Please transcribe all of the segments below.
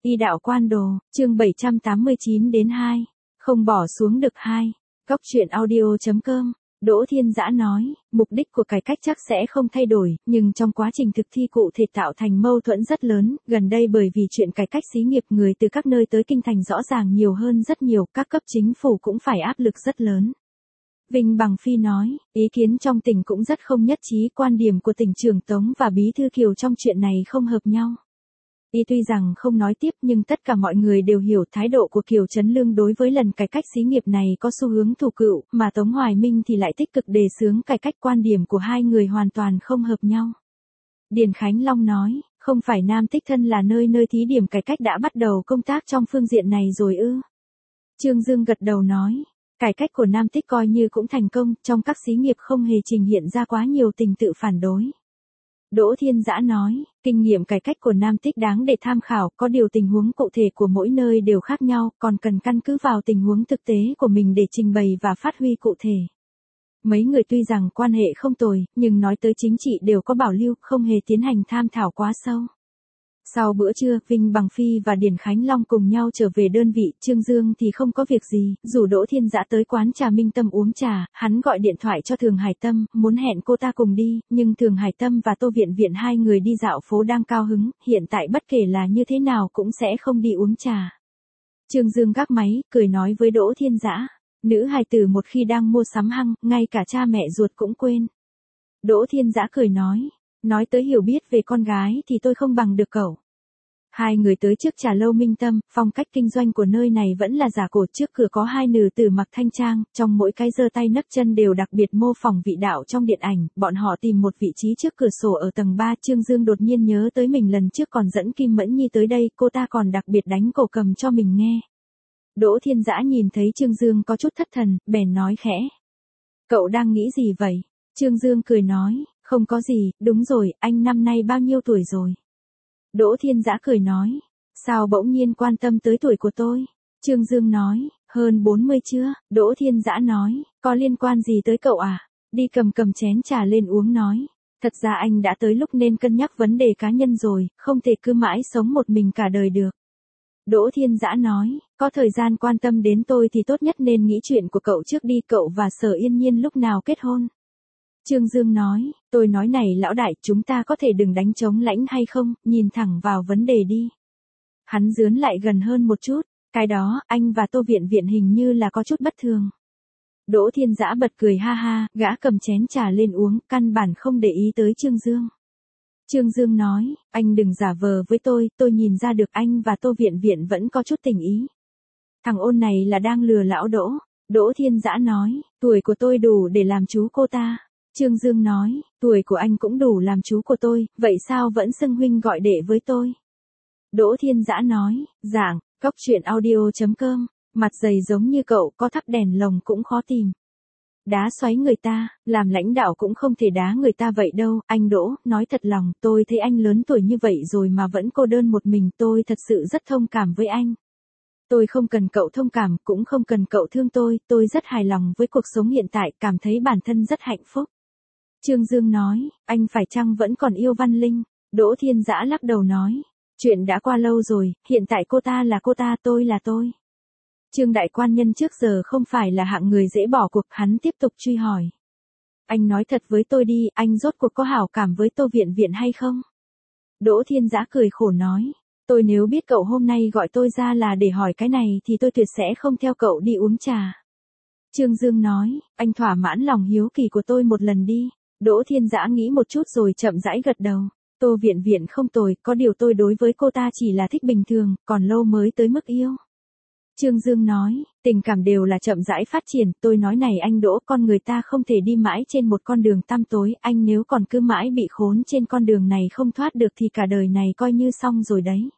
Y đạo quan đồ, chương 789 đến 2. Không bỏ xuống được 2. Góc truyện audio.com. Đỗ Thiên Dã nói, mục đích của cải cách chắc sẽ không thay đổi, nhưng trong quá trình thực thi cụ thể tạo thành mâu thuẫn rất lớn, gần đây bởi vì chuyện cải cách xí nghiệp người từ các nơi tới kinh thành rõ ràng nhiều hơn rất nhiều, các cấp chính phủ cũng phải áp lực rất lớn. Vinh Bằng Phi nói, ý kiến trong tỉnh cũng rất không nhất trí, quan điểm của tỉnh trưởng Tống và Bí thư Kiều trong chuyện này không hợp nhau. Y tuy rằng không nói tiếp nhưng tất cả mọi người đều hiểu thái độ của Kiều Trấn Lương đối với lần cải cách xí nghiệp này có xu hướng thủ cựu, mà Tống Hoài Minh thì lại tích cực đề xướng cải cách, quan điểm của hai người hoàn toàn không hợp nhau. Điền Khánh Long nói, không phải Nam Tích Thân là nơi thí điểm cải cách đã bắt đầu công tác trong phương diện này rồi ư? Trương Dương gật đầu nói, cải cách của Nam Tích coi như cũng thành công, trong các xí nghiệp không hề trình hiện ra quá nhiều tình tự phản đối. Đỗ Thiên Dã nói, kinh nghiệm cải cách của Nam Tích đáng để tham khảo, có điều tình huống cụ thể của mỗi nơi đều khác nhau, còn cần căn cứ vào tình huống thực tế của mình để trình bày và phát huy cụ thể. Mấy người tuy rằng quan hệ không tồi, nhưng nói tới chính trị đều có bảo lưu, không hề tiến hành tham thảo quá sâu. Sau bữa trưa, Vinh Bằng Phi và Điền Khánh Long cùng nhau trở về đơn vị, Trương Dương thì không có việc gì, rủ Đỗ Thiên Dã tới quán trà Minh Tâm uống trà, hắn gọi điện thoại cho Thường Hải Tâm, muốn hẹn cô ta cùng đi, nhưng Thường Hải Tâm và Tô Viện Viện hai người đi dạo phố đang cao hứng, hiện tại bất kể là như thế nào cũng sẽ không đi uống trà. Trương Dương gác máy, cười nói với Đỗ Thiên Dã, nữ hài tử một khi đang mua sắm hăng, ngay cả cha mẹ ruột cũng quên. Đỗ Thiên Dã cười nói tới hiểu biết về con gái thì tôi không bằng được cậu. Hai người tới trước trà lâu Minh Tâm, phong cách kinh doanh của nơi này vẫn là giả cổ, trước cửa có hai nữ tử mặc thanh trang, trong mỗi cái giơ tay nấc chân đều đặc biệt mô phỏng vị đạo trong điện ảnh, bọn họ tìm một vị trí trước cửa sổ ở tầng 3, Trương Dương đột nhiên nhớ tới mình lần trước còn dẫn Kim Mẫn Nhi tới đây, cô ta còn đặc biệt đánh cổ cầm cho mình nghe. Đỗ Thiên Dã nhìn thấy Trương Dương có chút thất thần, bèn nói khẽ. Cậu đang nghĩ gì vậy? Trương Dương cười nói, không có gì, đúng rồi, anh năm nay bao nhiêu tuổi rồi? Đỗ Thiên Dã cười nói, sao bỗng nhiên quan tâm tới tuổi của tôi? Trương Dương nói, hơn 40 chưa? Đỗ Thiên Dã nói, có liên quan gì tới cậu à? Đi cầm chén trà lên uống nói, thật ra anh đã tới lúc nên cân nhắc vấn đề cá nhân rồi, không thể cứ mãi sống một mình cả đời được. Đỗ Thiên Dã nói, có thời gian quan tâm đến tôi thì tốt nhất nên nghĩ chuyện của cậu trước đi, cậu và Sở Yên Nhiên lúc nào kết hôn? Trương Dương nói, tôi nói này lão đại, chúng ta có thể đừng đánh trống lãnh hay không, nhìn thẳng vào vấn đề đi. Hắn dướn lại gần hơn một chút, cái đó, anh và Tô Viện Viện hình như là có chút bất thường. Đỗ Thiên Dã bật cười ha ha, gã cầm chén trà lên uống, căn bản không để ý tới Trương Dương. Trương Dương nói, anh đừng giả vờ với tôi nhìn ra được anh và Tô Viện Viện vẫn có chút tình ý. Thằng ôn này là đang lừa lão Đỗ. Đỗ Thiên Dã nói, tuổi của tôi đủ để làm chú cô ta. Trương Dương nói, tuổi của anh cũng đủ làm chú của tôi, vậy sao vẫn xưng huynh gọi đệ với tôi? Đỗ Thiên Dã nói, dạng, góc truyện audio.com, mặt dày giống như cậu, có thắp đèn lồng cũng khó tìm. Đá xoáy người ta, làm lãnh đạo cũng không thể đá người ta vậy đâu, anh Đỗ, nói thật lòng, tôi thấy anh lớn tuổi như vậy rồi mà vẫn cô đơn một mình, tôi thật sự rất thông cảm với anh. Tôi không cần cậu thông cảm, cũng không cần cậu thương tôi rất hài lòng với cuộc sống hiện tại, cảm thấy bản thân rất hạnh phúc. Trương Dương nói, anh phải chăng vẫn còn yêu Văn Linh? Đỗ Thiên Dã lắc đầu nói, chuyện đã qua lâu rồi, hiện tại cô ta là cô ta, tôi là tôi. Trương đại quan nhân trước giờ không phải là hạng người dễ bỏ cuộc, hắn tiếp tục truy hỏi. Anh nói thật với tôi đi, anh rốt cuộc có hảo cảm với Tô Viện Viện hay không? Đỗ Thiên Dã cười khổ nói, tôi nếu biết cậu hôm nay gọi tôi ra là để hỏi cái này thì tôi tuyệt sẽ không theo cậu đi uống trà. Trương Dương nói, anh thỏa mãn lòng hiếu kỳ của tôi một lần đi. Đỗ Thiên Dã nghĩ một chút rồi chậm rãi gật đầu. Tô Viện Viện không tồi, có điều tôi đối với cô ta chỉ là thích bình thường, còn lâu mới tới mức yêu. Trương Dương nói, tình cảm đều là chậm rãi phát triển, tôi nói này anh Đỗ, con người ta không thể đi mãi trên một con đường tăm tối, anh nếu còn cứ mãi bị khốn trên con đường này không thoát được thì cả đời này coi như xong rồi đấy.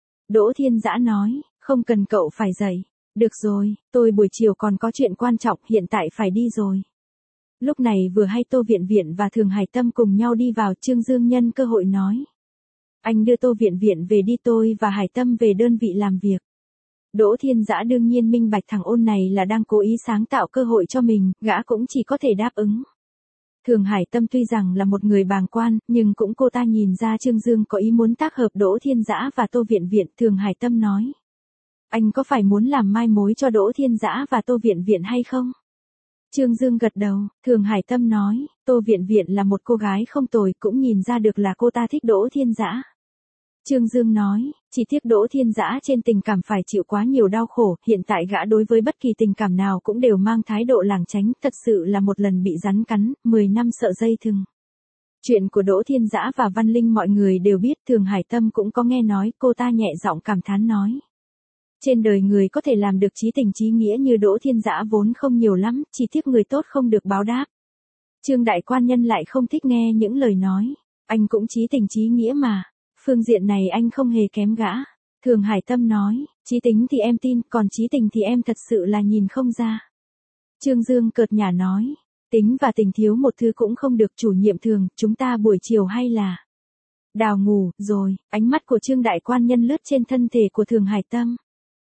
Đỗ Thiên Dã nói, không cần cậu phải dậy. Được rồi, tôi buổi chiều còn có chuyện quan trọng, hiện tại phải đi rồi. Lúc này vừa hay Tô Viện Viện và Thường Hải Tâm cùng nhau đi vào, Trương Dương nhân cơ hội nói. Anh đưa Tô Viện Viện về đi, tôi và Hải Tâm về đơn vị làm việc. Đỗ Thiên Dã đương nhiên minh bạch thằng ôn này là đang cố ý sáng tạo cơ hội cho mình, gã cũng chỉ có thể đáp ứng. Thường Hải Tâm tuy rằng là một người bàng quan, nhưng cũng cô ta nhìn ra Trương Dương có ý muốn tác hợp Đỗ Thiên Dã và Tô Viện Viện. Thường Hải Tâm nói, anh có phải muốn làm mai mối cho Đỗ Thiên Dã và Tô Viện Viện hay không? Trương Dương gật đầu. Thường Hải Tâm nói, Tô Viện Viện là một cô gái không tồi, cũng nhìn ra được là cô ta thích Đỗ Thiên Dã. Trương Dương nói, chỉ tiếc Đỗ Thiên Dã trên tình cảm phải chịu quá nhiều đau khổ, hiện tại gã đối với bất kỳ tình cảm nào cũng đều mang thái độ lảng tránh, thật sự là một lần bị rắn cắn, 10 năm sợ dây thừng. Chuyện của Đỗ Thiên Dã và Văn Linh mọi người đều biết, Thường Hải Tâm cũng có nghe nói, cô ta nhẹ giọng cảm thán nói. Trên đời người có thể làm được chí tình chí nghĩa như Đỗ Thiên Dã vốn không nhiều lắm, chỉ tiếc người tốt không được báo đáp. Trương đại quan nhân lại không thích nghe những lời nói, anh cũng chí tình chí nghĩa mà. Phương diện này anh không hề kém gã. Thường Hải Tâm nói, chí tính thì em tin, còn chí tình thì em thật sự là nhìn không ra. Trương Dương cợt nhả nói, tính và tình thiếu một thứ cũng không được. Chủ nhiệm Thường, chúng ta buổi chiều hay là đào ngủ rồi? Ánh mắt của Trương đại quan nhân lướt trên thân thể của Thường Hải Tâm.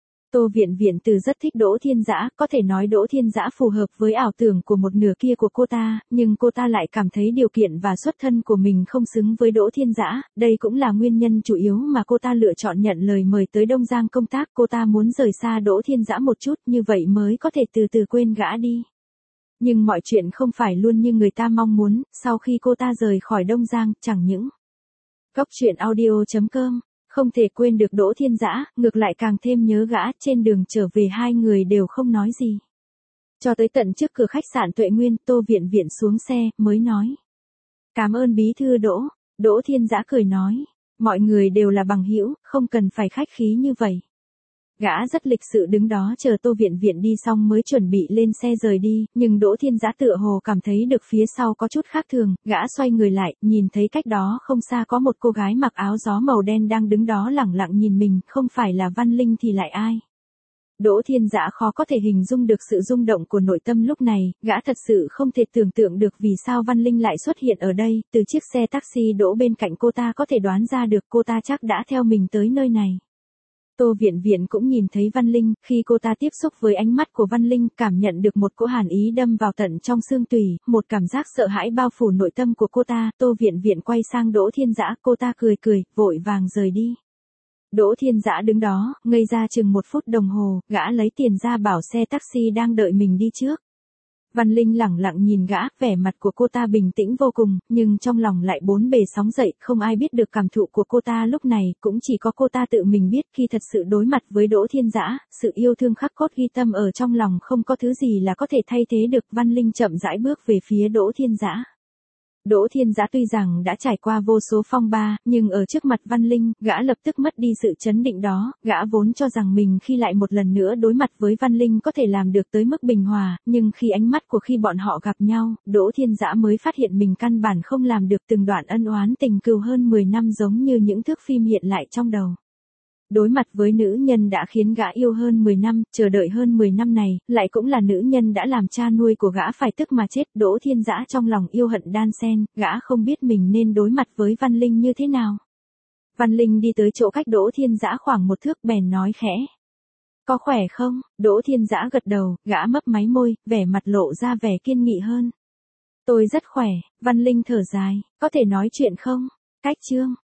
Tô Viện Viện từ rất thích Đỗ Thiên Dã, có thể nói Đỗ Thiên Dã phù hợp với ảo tưởng của một nửa kia của cô ta, nhưng cô ta lại cảm thấy điều kiện và xuất thân của mình không xứng với Đỗ Thiên Dã, đây cũng là nguyên nhân chủ yếu mà cô ta lựa chọn nhận lời mời tới Đông Giang công tác. Cô ta muốn rời xa Đỗ Thiên Dã một chút, như vậy mới có thể từ từ quên gã đi. Nhưng mọi chuyện không phải luôn như người ta mong muốn, sau khi cô ta rời khỏi Đông Giang, chẳng những Góc truyện audio.com không thể quên được Đỗ Thiên Dã, ngược lại càng thêm nhớ gã. Trên đường trở về hai người đều không nói gì. Cho tới tận trước cửa khách sạn Tuệ Nguyên, Tô Viện Viện xuống xe, mới nói. Cảm ơn bí thư Đỗ. Đỗ Thiên Dã cười nói. Mọi người đều là bằng hữu, không cần phải khách khí như vậy. Gã rất lịch sự đứng đó chờ Tô Viện Viện đi xong mới chuẩn bị lên xe rời đi, nhưng Đỗ Thiên Dã tựa hồ cảm thấy được phía sau có chút khác thường, gã xoay người lại, nhìn thấy cách đó không xa có một cô gái mặc áo gió màu đen đang đứng đó lẳng lặng nhìn mình, không phải là Văn Linh thì lại ai. Đỗ Thiên Dã khó có thể hình dung được sự rung động của nội tâm lúc này, gã thật sự không thể tưởng tượng được vì sao Văn Linh lại xuất hiện ở đây, từ chiếc xe taxi đỗ bên cạnh cô ta có thể đoán ra được cô ta chắc đã theo mình tới nơi này. Tô Viện Viện cũng nhìn thấy Văn Linh, khi cô ta tiếp xúc với ánh mắt của Văn Linh, cảm nhận được một cỗ hàn ý đâm vào tận trong xương tủy, một cảm giác sợ hãi bao phủ nội tâm của cô ta. Tô Viện Viện quay sang Đỗ Thiên Dã, cô ta cười cười, vội vàng rời đi. Đỗ Thiên Dã đứng đó, ngây ra chừng 1 phút đồng hồ, gã lấy tiền ra bảo xe taxi đang đợi mình đi trước. Văn Linh lẳng lặng nhìn gã, vẻ mặt của cô ta bình tĩnh vô cùng, nhưng trong lòng lại bốn bề sóng dậy, không ai biết được cảm thụ của cô ta lúc này, cũng chỉ có cô ta tự mình biết. Khi thật sự đối mặt với Đỗ Thiên Dã, sự yêu thương khắc cốt ghi tâm ở trong lòng không có thứ gì là có thể thay thế được. Văn Linh chậm rãi bước về phía Đỗ Thiên Dã. Đỗ Thiên Dã tuy rằng đã trải qua vô số phong ba, nhưng ở trước mặt Văn Linh, gã lập tức mất đi sự chấn định đó. Gã vốn cho rằng mình khi lại một lần nữa đối mặt với Văn Linh có thể làm được tới mức bình hòa, nhưng khi ánh mắt của khi bọn họ gặp nhau, Đỗ Thiên Dã mới phát hiện mình căn bản không làm được. Từng đoạn ân oán tình cừu hơn 10 năm giống như những thước phim hiện lại trong đầu. Đối mặt với nữ nhân đã khiến gã yêu hơn 10 năm, chờ đợi hơn 10 năm này, lại cũng là nữ nhân đã làm cha nuôi của gã phải tức mà chết. Đỗ Thiên Dã trong lòng yêu hận đan xen, gã không biết mình nên đối mặt với Văn Linh như thế nào. Văn Linh đi tới chỗ cách Đỗ Thiên Dã khoảng 1 thước, bèn nói khẽ. Có khỏe không? Đỗ Thiên Dã gật đầu, gã mấp máy môi, vẻ mặt lộ ra vẻ kiên nghị hơn. Tôi rất khỏe. Văn Linh thở dài, có thể nói chuyện không? Cách chương